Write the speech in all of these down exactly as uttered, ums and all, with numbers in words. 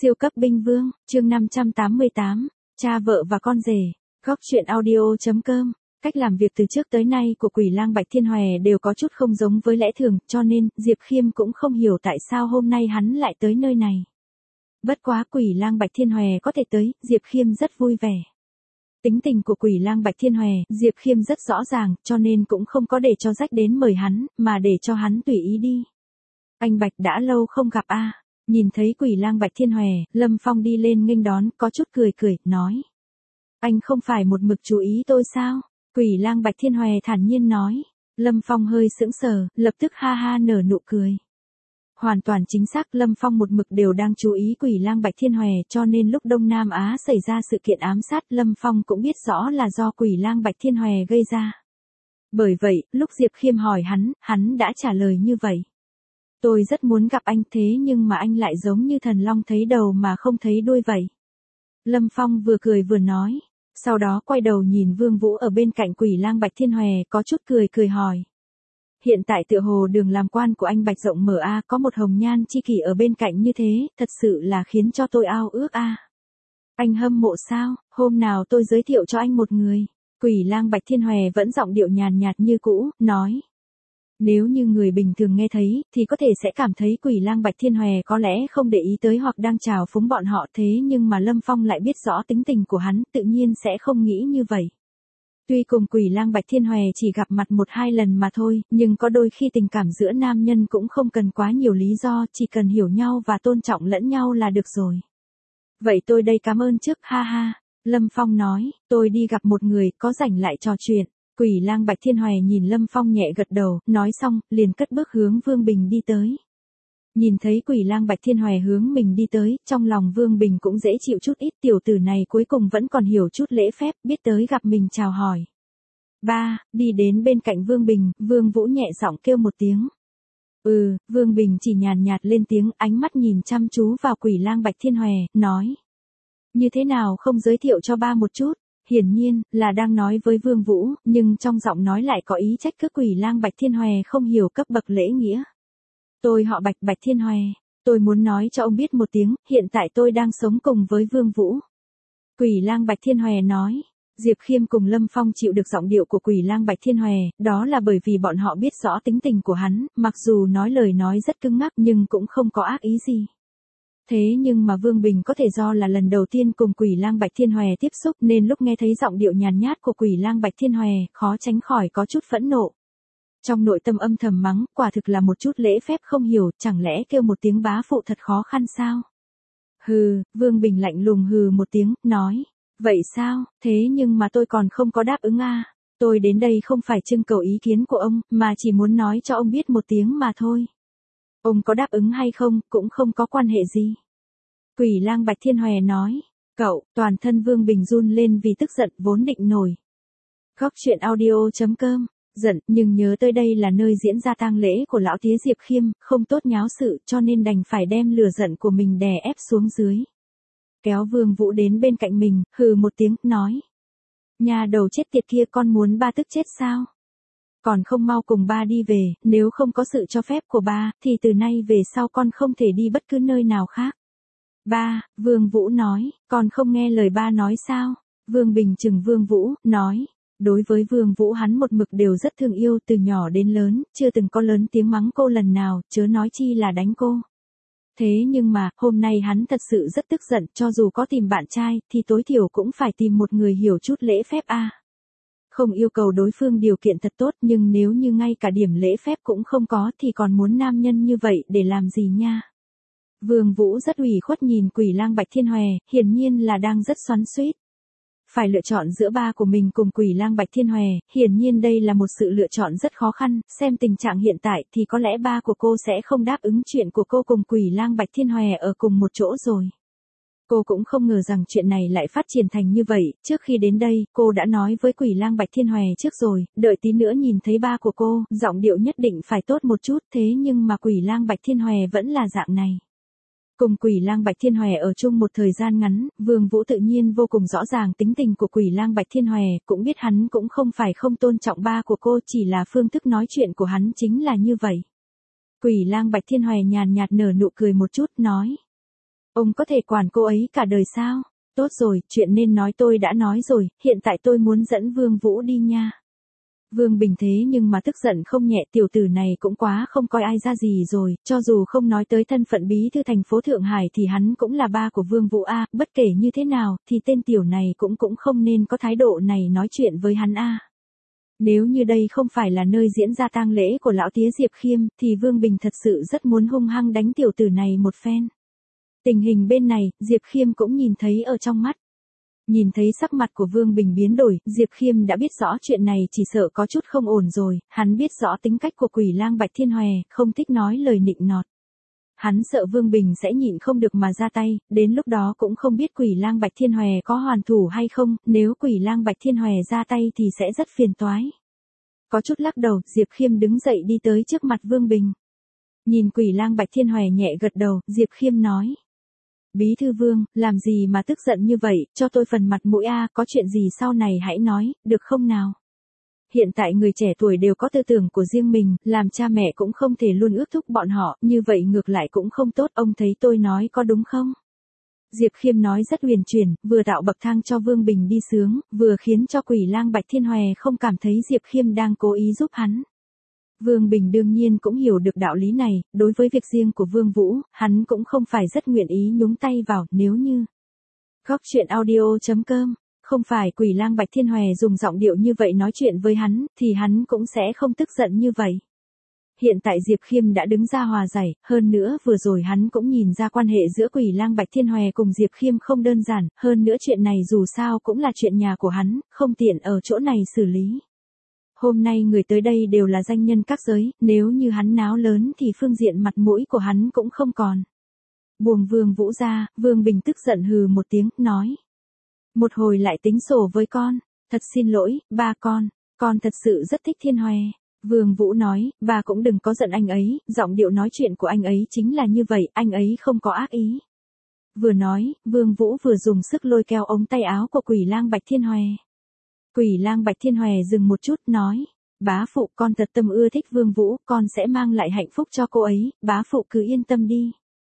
Siêu cấp binh vương, chương năm trăm tám mươi tám, cha vợ và con rể. Góc truyện audio.com. Cách làm việc từ trước tới nay của Quỷ Lang Bạch Thiên Hòe đều có chút không giống với lẽ thường, cho nên Diệp Khiêm cũng không hiểu tại sao hôm nay hắn lại tới nơi này. Bất quá Quỷ Lang Bạch Thiên Hòe có thể tới, Diệp Khiêm rất vui vẻ. Tính tình của Quỷ Lang Bạch Thiên Hòe, Diệp Khiêm rất rõ ràng, cho nên cũng không có để cho rách đến mời hắn, mà để cho hắn tùy ý đi. Anh Bạch đã lâu không gặp a. À. Nhìn thấy Quỷ Lang Bạch Thiên Hòe, Lâm Phong đi lên nghênh đón, có chút cười cười, nói. Anh không phải một mực chú ý tôi sao? Quỷ Lang Bạch Thiên Hòe thản nhiên nói. Lâm Phong hơi sững sờ, lập tức ha ha nở nụ cười. Hoàn toàn chính xác, Lâm Phong một mực đều đang chú ý Quỷ Lang Bạch Thiên Hòe, cho nên lúc Đông Nam Á xảy ra sự kiện ám sát, Lâm Phong cũng biết rõ là do Quỷ Lang Bạch Thiên Hòe gây ra. Bởi vậy, lúc Diệp Khiêm hỏi hắn, hắn đã trả lời như vậy. Tôi rất muốn gặp anh thế nhưng mà anh lại giống như thần long thấy đầu mà không thấy đuôi vậy. Lâm Phong vừa cười vừa nói. Sau đó quay đầu nhìn Vương Vũ ở bên cạnh Quỷ Lang Bạch Thiên Hòe, có chút cười cười hỏi. Hiện tại tựa hồ đường làm quan của anh Bạch rộng mở a, có một hồng nhan chi kỷ ở bên cạnh như thế, thật sự là khiến cho tôi ao ước a. Anh hâm mộ sao? Hôm nào tôi giới thiệu cho anh một người. Quỷ Lang Bạch Thiên Hòe vẫn giọng điệu nhàn nhạt như cũ, nói. Nếu như người bình thường nghe thấy, thì có thể sẽ cảm thấy Quỷ Lang Bạch Thiên Hòe có lẽ không để ý tới hoặc đang trào phúng bọn họ, thế nhưng mà Lâm Phong lại biết rõ tính tình của hắn, tự nhiên sẽ không nghĩ như vậy. Tuy cùng Quỷ Lang Bạch Thiên Hòe chỉ gặp mặt một hai lần mà thôi, nhưng có đôi khi tình cảm giữa nam nhân cũng không cần quá nhiều lý do, chỉ cần hiểu nhau và tôn trọng lẫn nhau là được rồi. Vậy tôi đây cảm ơn trước, ha ha. Lâm Phong nói, tôi đi gặp một người, có rảnh lại trò chuyện. Quỷ Lang Bạch Thiên Hòe nhìn Lâm Phong nhẹ gật đầu, nói xong, liền cất bước hướng Vương Bình đi tới. Nhìn thấy Quỷ Lang Bạch Thiên Hòe hướng mình đi tới, trong lòng Vương Bình cũng dễ chịu chút ít, tiểu tử này cuối cùng vẫn còn hiểu chút lễ phép, biết tới gặp mình chào hỏi. Ba, đi đến bên cạnh Vương Bình, Vương Vũ nhẹ giọng kêu một tiếng. Ừ, Vương Bình chỉ nhàn nhạt lên tiếng, ánh mắt nhìn chăm chú vào Quỷ Lang Bạch Thiên Hòe, nói. Như thế nào không giới thiệu cho ba một chút? Hiển nhiên, là đang nói với Vương Vũ, nhưng trong giọng nói lại có ý trách cứ Quỷ Lang Bạch Thiên Hòe không hiểu cấp bậc lễ nghĩa. Tôi họ Bạch, Bạch Thiên Hòe. Tôi muốn nói cho ông biết một tiếng, hiện tại tôi đang sống cùng với Vương Vũ. Quỷ Lang Bạch Thiên Hòe nói. Diệp Khiêm cùng Lâm Phong chịu được giọng điệu của Quỷ Lang Bạch Thiên Hòe, đó là bởi vì bọn họ biết rõ tính tình của hắn, mặc dù nói lời nói rất cứng ngắc nhưng cũng không có ác ý gì. Thế nhưng mà Vương Bình có thể do là lần đầu tiên cùng Quỷ Lang Bạch Thiên Hòe tiếp xúc nên lúc nghe thấy giọng điệu nhàn nhát của Quỷ Lang Bạch Thiên Hòe, khó tránh khỏi có chút phẫn nộ. Trong nội tâm âm thầm mắng, quả thực là một chút lễ phép không hiểu, chẳng lẽ kêu một tiếng bá phụ thật khó khăn sao? Hừ, Vương Bình lạnh lùng hừ một tiếng, nói. Vậy sao, thế nhưng mà tôi còn không có đáp ứng a. À. Tôi đến đây không phải trưng cầu ý kiến của ông, mà chỉ muốn nói cho ông biết một tiếng mà thôi. Ông có đáp ứng hay không, cũng không có quan hệ gì. Quỷ Lang Bạch Thiên Hòe nói. Cậu, toàn thân Vương Bình run lên vì tức giận vốn định nổi. Góc truyện audio.com. Giận, nhưng nhớ tới đây là nơi diễn ra tang lễ của lão tía Diệp Khiêm, không tốt nháo sự, cho nên đành phải đem lửa giận của mình đè ép xuống dưới. Kéo Vương Vũ đến bên cạnh mình, hừ một tiếng, nói. Nhà đầu chết tiệt kia, con muốn ba tức chết sao? Còn không mau cùng ba đi về, nếu không có sự cho phép của ba, thì từ nay về sau con không thể đi bất cứ nơi nào khác. Ba, Vương Vũ nói, con không nghe lời ba nói sao? Vương Bình trừng Vương Vũ, nói. Đối với Vương Vũ hắn một mực đều rất thương yêu, từ nhỏ đến lớn, chưa từng có lớn tiếng mắng cô lần nào, chớ nói chi là đánh cô. Thế nhưng mà, hôm nay hắn thật sự rất tức giận, cho dù có tìm bạn trai, thì tối thiểu cũng phải tìm một người hiểu chút lễ phép a. À. Không yêu cầu đối phương điều kiện thật tốt, nhưng nếu như ngay cả điểm lễ phép cũng không có thì còn muốn nam nhân như vậy để làm gì nha. Vương Vũ rất ủy khuất nhìn Quỷ Lang Bạch Thiên Hòe, hiển nhiên là đang rất xoắn xuýt. Phải lựa chọn giữa ba của mình cùng Quỷ Lang Bạch Thiên Hòe, hiển nhiên đây là một sự lựa chọn rất khó khăn, xem tình trạng hiện tại thì có lẽ ba của cô sẽ không đáp ứng chuyện của cô cùng Quỷ Lang Bạch Thiên Hòe ở cùng một chỗ rồi. Cô cũng không ngờ rằng chuyện này lại phát triển thành như vậy, trước khi đến đây, cô đã nói với Quỷ Lang Bạch Thiên Hòe trước rồi, đợi tí nữa nhìn thấy ba của cô, giọng điệu nhất định phải tốt một chút, thế nhưng mà Quỷ Lang Bạch Thiên Hòe vẫn là dạng này. Cùng Quỷ Lang Bạch Thiên Hòe ở chung một thời gian ngắn, Vương Vũ tự nhiên vô cùng rõ ràng tính tình của Quỷ Lang Bạch Thiên Hòe, cũng biết hắn cũng không phải không tôn trọng ba của cô, chỉ là phương thức nói chuyện của hắn chính là như vậy. Quỷ Lang Bạch Thiên Hòe nhàn nhạt nở nụ cười một chút, nói. Ông có thể quản cô ấy cả đời sao? Tốt rồi, chuyện nên nói tôi đã nói rồi, hiện tại tôi muốn dẫn Vương Vũ đi nha. Vương Bình thế nhưng mà tức giận không nhẹ, tiểu tử này cũng quá không coi ai ra gì rồi, cho dù không nói tới thân phận bí thư thành phố Thượng Hải thì hắn cũng là ba của Vương Vũ a, bất kể như thế nào thì tên tiểu này cũng cũng không nên có thái độ này nói chuyện với hắn a. Nếu như đây không phải là nơi diễn ra tang lễ của lão tía Diệp Khiêm thì Vương Bình thật sự rất muốn hung hăng đánh tiểu tử này một phen. Tình hình bên này, Diệp Khiêm cũng nhìn thấy ở trong mắt. Nhìn thấy sắc mặt của Vương Bình biến đổi, Diệp Khiêm đã biết rõ chuyện này chỉ sợ có chút không ổn rồi, hắn biết rõ tính cách của Quỷ Lang Bạch Thiên Hòe, không thích nói lời nịnh nọt. Hắn sợ Vương Bình sẽ nhịn không được mà ra tay, đến lúc đó cũng không biết Quỷ Lang Bạch Thiên Hòe có hoàn thủ hay không, nếu Quỷ Lang Bạch Thiên Hòe ra tay thì sẽ rất phiền toái. Có chút lắc đầu, Diệp Khiêm đứng dậy đi tới trước mặt Vương Bình. Nhìn Quỷ Lang Bạch Thiên Hòe nhẹ gật đầu, Diệp Khiêm nói. Bí thư Vương, làm gì mà tức giận như vậy, cho tôi phần mặt mũi a, có chuyện gì sau này hãy nói, được không nào? Hiện tại người trẻ tuổi đều có tư tưởng của riêng mình, làm cha mẹ cũng không thể luôn ước thúc bọn họ, như vậy ngược lại cũng không tốt, ông thấy tôi nói có đúng không? Diệp Khiêm nói rất huyền chuyển, vừa tạo bậc thang cho Vương Bình đi sướng, vừa khiến cho Quỷ Lang Bạch Thiên Hòe không cảm thấy Diệp Khiêm đang cố ý giúp hắn. Vương Bình đương nhiên cũng hiểu được đạo lý này, đối với việc riêng của Vương Vũ, hắn cũng không phải rất nguyện ý nhúng tay vào, nếu như Góc truyện audio chấm com, không phải Quỷ Lang Bạch Thiên Hòe dùng giọng điệu như vậy nói chuyện với hắn, thì hắn cũng sẽ không tức giận như vậy. Hiện tại Diệp Khiêm đã đứng ra hòa giải, hơn nữa vừa rồi hắn cũng nhìn ra quan hệ giữa Quỷ Lang Bạch Thiên Hòe cùng Diệp Khiêm không đơn giản, hơn nữa chuyện này dù sao cũng là chuyện nhà của hắn, không tiện ở chỗ này xử lý. Hôm nay người tới đây đều là danh nhân các giới, nếu như hắn náo lớn thì phương diện mặt mũi của hắn cũng không còn. Buông Vương Vũ ra, Vương Bình tức giận hừ một tiếng, nói. Một hồi lại tính sổ với con, thật xin lỗi, ba con, con thật sự rất thích Thiên Hòe. Vương Vũ nói, ba cũng đừng có giận anh ấy, giọng điệu nói chuyện của anh ấy chính là như vậy, anh ấy không có ác ý. Vừa nói, Vương Vũ vừa dùng sức lôi kéo ống tay áo của Quỷ Lang Bạch Thiên Hòe. Quỷ Lang Bạch Thiên Hòe dừng một chút, nói, bá phụ con thật tâm ưa thích Vương Vũ, con sẽ mang lại hạnh phúc cho cô ấy, bá phụ cứ yên tâm đi.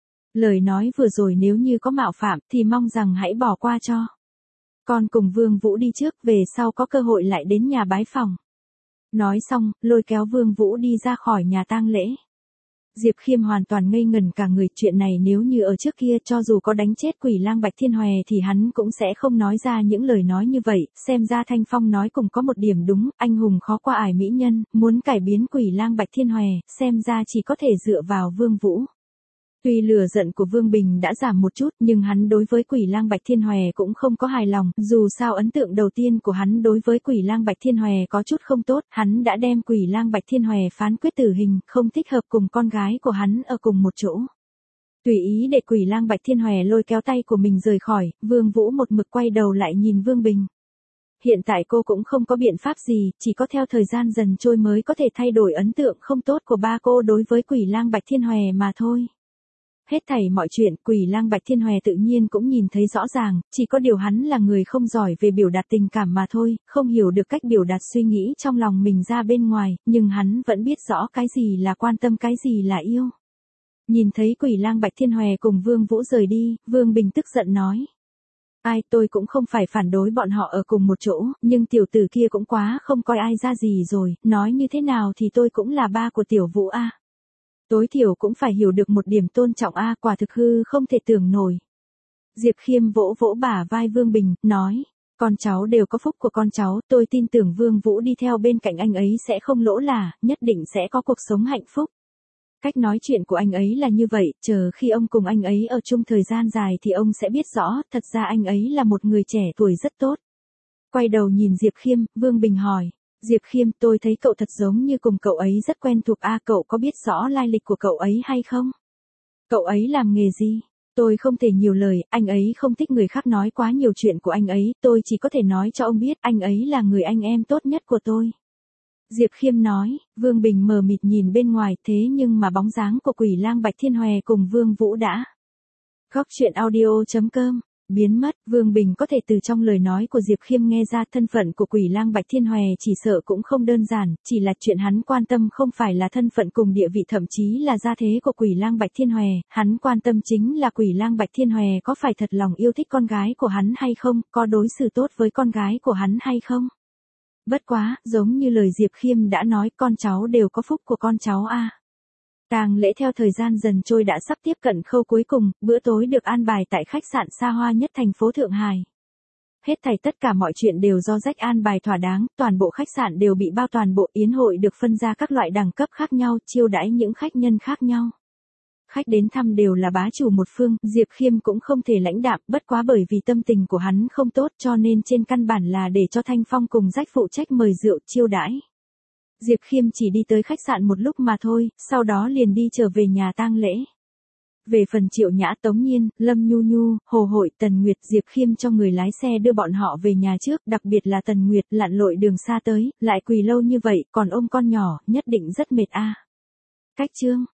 Lời nói vừa rồi nếu như có mạo phạm thì mong rằng hãy bỏ qua cho. Con cùng Vương Vũ đi trước, về sau có cơ hội lại đến nhà bái phòng. Nói xong, lôi kéo Vương Vũ đi ra khỏi nhà tang lễ. Diệp Khiêm hoàn toàn ngây ngẩn cả người, chuyện này nếu như ở trước kia cho dù có đánh chết Quỷ Lang Bạch Thiên Hòe thì hắn cũng sẽ không nói ra những lời nói như vậy, xem ra Thanh Phong nói cùng có một điểm đúng, anh hùng khó qua ải mỹ nhân, muốn cải biến Quỷ Lang Bạch Thiên Hòe, xem ra chỉ có thể dựa vào Vương Vũ. Tuy lửa giận của Vương Bình đã giảm một chút nhưng hắn đối với Quỷ Lang Bạch Thiên Hòe cũng không có hài lòng, dù sao ấn tượng đầu tiên của hắn đối với Quỷ Lang Bạch Thiên Hòe có chút không tốt, hắn đã đem Quỷ Lang Bạch Thiên Hòe phán quyết tử hình, không thích hợp cùng con gái của hắn ở cùng một chỗ. Tùy ý để Quỷ Lang Bạch Thiên Hòe lôi kéo tay của mình rời khỏi, Vương Vũ một mực quay đầu lại nhìn Vương Bình. Hiện tại cô cũng không có biện pháp gì, chỉ có theo thời gian dần trôi mới có thể thay đổi ấn tượng không tốt của ba cô đối với Quỷ Lang Bạch Thiên Hòe mà thôi. Hết thảy mọi chuyện, Quỷ Lang Bạch Thiên Hòe tự nhiên cũng nhìn thấy rõ ràng, chỉ có điều hắn là người không giỏi về biểu đạt tình cảm mà thôi, không hiểu được cách biểu đạt suy nghĩ trong lòng mình ra bên ngoài, nhưng hắn vẫn biết rõ cái gì là quan tâm, cái gì là yêu. Nhìn thấy Quỷ Lang Bạch Thiên Hòe cùng Vương Vũ rời đi, Vương Bình tức giận nói. Ai, tôi cũng không phải phản đối bọn họ ở cùng một chỗ, nhưng tiểu tử kia cũng quá không coi ai ra gì rồi, nói như thế nào thì tôi cũng là ba của tiểu Vũ a. Tối thiểu cũng phải hiểu được một điểm tôn trọng a, quả thực hư không thể tưởng nổi. Diệp Khiêm vỗ vỗ bả vai Vương Bình, nói, con cháu đều có phúc của con cháu, tôi tin tưởng Vương Vũ đi theo bên cạnh anh ấy sẽ không lỗ là, nhất định sẽ có cuộc sống hạnh phúc. Cách nói chuyện của anh ấy là như vậy, chờ khi ông cùng anh ấy ở chung thời gian dài thì ông sẽ biết rõ, thật ra anh ấy là một người trẻ tuổi rất tốt. Quay đầu nhìn Diệp Khiêm, Vương Bình hỏi. Diệp Khiêm, tôi thấy cậu thật giống như cùng cậu ấy rất quen thuộc a, cậu có biết rõ lai lịch của cậu ấy hay không? Cậu ấy làm nghề gì? Tôi không thể nhiều lời, anh ấy không thích người khác nói quá nhiều chuyện của anh ấy, tôi chỉ có thể nói cho ông biết anh ấy là người anh em tốt nhất của tôi. Diệp Khiêm nói, Vương Bình mờ mịt nhìn bên ngoài, thế nhưng mà bóng dáng của Quỷ Lang Bạch Thiên Hòe cùng Vương Vũ đã. Góc truyện audio chấm com biến mất. Vương Bình có thể từ trong lời nói của Diệp Khiêm nghe ra thân phận của Quỷ Lang Bạch Thiên Hòe chỉ sợ cũng không đơn giản, chỉ là chuyện hắn quan tâm không phải là thân phận cùng địa vị thậm chí là gia thế của Quỷ Lang Bạch Thiên Hòe, hắn quan tâm chính là Quỷ Lang Bạch Thiên Hòe có phải thật lòng yêu thích con gái của hắn hay không, có đối xử tốt với con gái của hắn hay không. Bất quá, giống như lời Diệp Khiêm đã nói, con cháu đều có phúc của con cháu a. Tang lễ theo thời gian dần trôi đã sắp tiếp cận khâu cuối cùng, bữa tối được an bài tại khách sạn xa hoa nhất thành phố Thượng Hải. Hết thảy tất cả mọi chuyện đều do Jack an bài thỏa đáng, toàn bộ khách sạn đều bị bao, toàn bộ yến hội được phân ra các loại đẳng cấp khác nhau, chiêu đãi những khách nhân khác nhau. Khách đến thăm đều là bá chủ một phương, Diệp Khiêm cũng không thể lãnh đạm, bất quá bởi vì tâm tình của hắn không tốt cho nên trên căn bản là để cho Thanh Phong cùng Jack phụ trách mời rượu chiêu đãi. Diệp Khiêm chỉ đi tới khách sạn một lúc mà thôi, sau đó liền đi trở về nhà tang lễ. Về phần Triệu Nhã, Tống Nhiên, Lâm Nhu Nhu, Hồ Hội, Tần Nguyệt, Diệp Khiêm cho người lái xe đưa bọn họ về nhà trước, đặc biệt là Tần Nguyệt lặn lội đường xa tới, lại quỳ lâu như vậy, còn ôm con nhỏ, nhất định rất mệt a. Cách chương